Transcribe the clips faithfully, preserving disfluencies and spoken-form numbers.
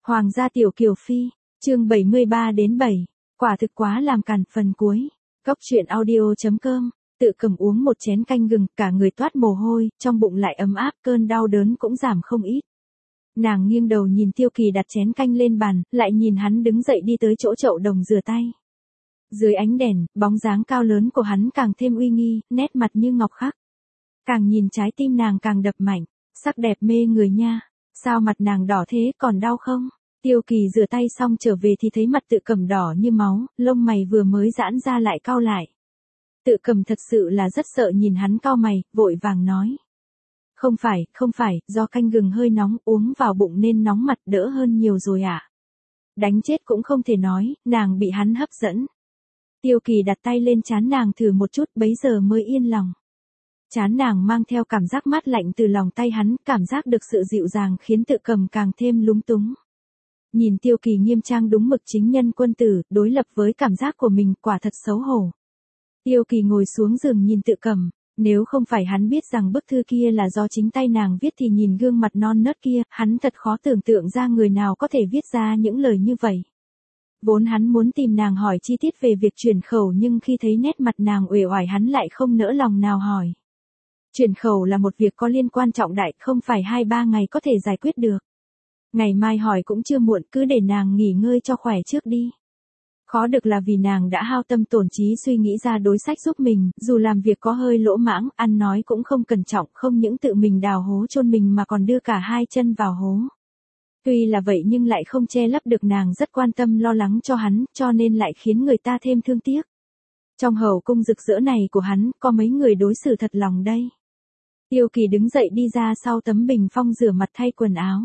Hoàng gia tiểu kiều phi, chương bảy mươi ba đến bảy, quả thực quá làm càn phần cuối. Góc truyện audio.com, Tự Cầm uống một chén canh gừng, cả người toát mồ hôi, trong bụng lại ấm áp, cơn đau đớn cũng giảm không ít. Nàng nghiêng đầu nhìn Tiêu Kỳ đặt chén canh lên bàn, lại nhìn hắn đứng dậy đi tới chỗ chậu đồng rửa tay. Dưới ánh đèn, bóng dáng cao lớn của hắn càng thêm uy nghi, nét mặt như ngọc khắc. Càng nhìn trái tim nàng càng đập mạnh, sắc đẹp mê người nha. Sao mặt nàng đỏ thế, còn đau không? Tiêu Kỳ rửa tay xong trở về thì thấy mặt Tự Cầm đỏ như máu, lông mày vừa mới giãn ra lại cau lại. Tự Cầm thật sự là rất sợ nhìn hắn cau mày, vội vàng nói. Không phải, không phải, do canh gừng hơi nóng, uống vào bụng nên nóng mặt đỡ hơn nhiều rồi ạ. À? Đánh chết cũng không thể nói, nàng bị hắn hấp dẫn. Tiêu Kỳ đặt tay lên trán nàng thử một chút, bấy giờ mới yên lòng. Trán nàng mang theo cảm giác mát lạnh từ lòng tay hắn, cảm giác được sự dịu dàng khiến Tự Cầm càng thêm lúng túng. Nhìn Tiêu Kỳ nghiêm trang đúng mực chính nhân quân tử, đối lập với cảm giác của mình, quả thật xấu hổ. Tiêu Kỳ ngồi xuống giường nhìn Tự Cầm, nếu không phải hắn biết rằng bức thư kia là do chính tay nàng viết thì nhìn gương mặt non nớt kia, hắn thật khó tưởng tượng ra người nào có thể viết ra những lời như vậy. Vốn hắn muốn tìm nàng hỏi chi tiết về việc chuyển khẩu nhưng khi thấy nét mặt nàng uể oải hắn lại không nỡ lòng nào hỏi. Chuyển khẩu là một việc có liên quan trọng đại, không phải hai ba ngày có thể giải quyết được. Ngày mai hỏi cũng chưa muộn, cứ để nàng nghỉ ngơi cho khỏe trước đi. Khó được là vì nàng đã hao tâm tổn trí suy nghĩ ra đối sách giúp mình, dù làm việc có hơi lỗ mãng, ăn nói cũng không cẩn trọng, không những tự mình đào hố chôn mình mà còn đưa cả hai chân vào hố. Tuy là vậy nhưng lại không che lấp được nàng rất quan tâm lo lắng cho hắn, cho nên lại khiến người ta thêm thương tiếc. Trong hậu cung rực rỡ này của hắn, có mấy người đối xử thật lòng đây. Tiêu Kỳ đứng dậy đi ra sau tấm bình phong rửa mặt thay quần áo.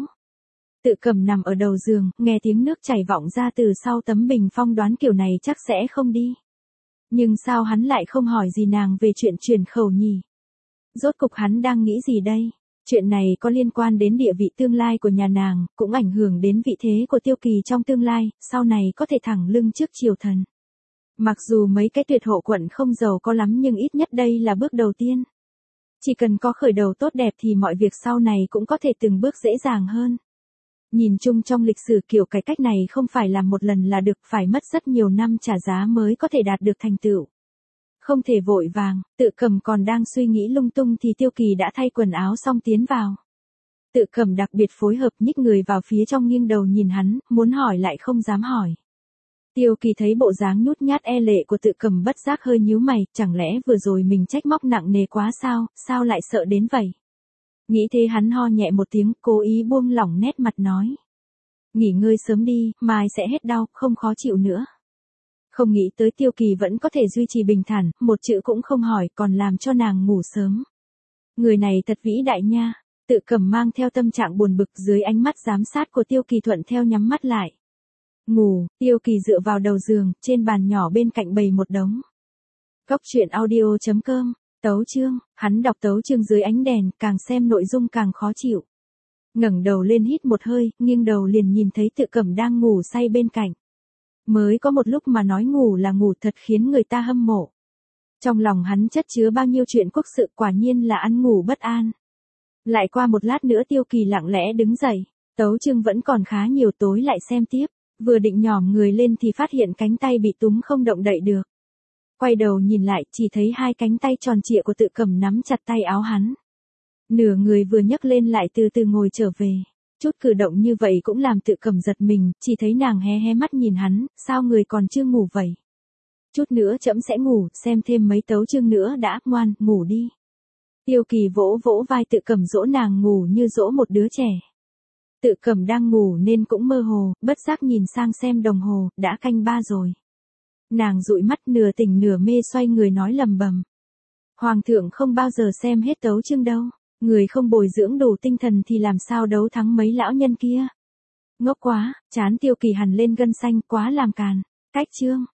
Tự Cầm nằm ở đầu giường, nghe tiếng nước chảy vọng ra từ sau tấm bình phong đoán kiểu này chắc sẽ không đi. Nhưng sao hắn lại không hỏi gì nàng về chuyện chuyển khẩu nhỉ? Rốt cục hắn đang nghĩ gì đây? Chuyện này có liên quan đến địa vị tương lai của nhà nàng, cũng ảnh hưởng đến vị thế của Tiêu Kỳ trong tương lai, sau này có thể thẳng lưng trước triều thần. Mặc dù mấy cái tuyệt hộ quận không giàu có lắm nhưng ít nhất đây là bước đầu tiên. Chỉ cần có khởi đầu tốt đẹp thì mọi việc sau này cũng có thể từng bước dễ dàng hơn. Nhìn chung trong lịch sử kiểu cải cách này không phải làm một lần là được, phải mất rất nhiều năm trả giá mới có thể đạt được thành tựu. Không thể vội vàng, Tự Cầm còn đang suy nghĩ lung tung thì Tiêu Kỳ đã thay quần áo xong tiến vào. Tự Cầm đặc biệt phối hợp nhích người vào phía trong nghiêng đầu nhìn hắn, muốn hỏi lại không dám hỏi. Tiêu Kỳ thấy bộ dáng nhút nhát e lệ của Tự Cầm bất giác hơi nhíu mày, chẳng lẽ vừa rồi mình trách móc nặng nề quá sao, sao lại sợ đến vậy? Nghĩ thế hắn ho nhẹ một tiếng, cố ý buông lỏng nét mặt nói. Nghỉ ngơi sớm đi, mai sẽ hết đau, không khó chịu nữa. Không nghĩ tới Tiêu Kỳ vẫn có thể duy trì bình thản, một chữ cũng không hỏi, còn làm cho nàng ngủ sớm. Người này thật vĩ đại nha. Tự Cầm mang theo tâm trạng buồn bực dưới ánh mắt giám sát của Tiêu Kỳ thuận theo nhắm mắt lại. Ngủ, Tiêu Kỳ dựa vào đầu giường, trên bàn nhỏ bên cạnh bày một đống. Góc truyện audio.com, tấu chương, hắn đọc tấu chương dưới ánh đèn, càng xem nội dung càng khó chịu. Ngẩng đầu lên hít một hơi, nghiêng đầu liền nhìn thấy Tự Cầm đang ngủ say bên cạnh. Mới có một lúc mà nói ngủ là ngủ thật khiến người ta hâm mộ. Trong lòng hắn chất chứa bao nhiêu chuyện quốc sự, quả nhiên là ăn ngủ bất an. Lại qua một lát nữa Tiêu Kỳ lặng lẽ đứng dậy, tấu chương vẫn còn khá nhiều, tối lại xem tiếp. Vừa định nhòm người lên thì phát hiện cánh tay bị túm không động đậy được. Quay đầu nhìn lại, chỉ thấy hai cánh tay tròn trịa của Tự Cầm nắm chặt tay áo hắn. Nửa người vừa nhấc lên lại từ từ ngồi trở về. Chút cử động như vậy cũng làm Tự Cầm giật mình, chỉ thấy nàng hé hé mắt nhìn hắn, sao người còn chưa ngủ vậy? Chút nữa trẫm sẽ ngủ, xem thêm mấy tấu chương nữa đã, ngoan, ngủ đi. Tiêu Kỳ vỗ vỗ vai Tự Cầm dỗ nàng ngủ như dỗ một đứa trẻ. Tự Cầm đang ngủ nên cũng mơ hồ, bất giác nhìn sang xem đồng hồ, đã canh ba rồi. Nàng dụi mắt nửa tỉnh nửa mê xoay người nói lầm bầm. Hoàng thượng không bao giờ xem hết tấu chương đâu, người không bồi dưỡng đủ tinh thần thì làm sao đấu thắng mấy lão nhân kia. Ngốc quá, trán Tiêu Kỳ hằn lên gân xanh, quá làm càn. Cách chương,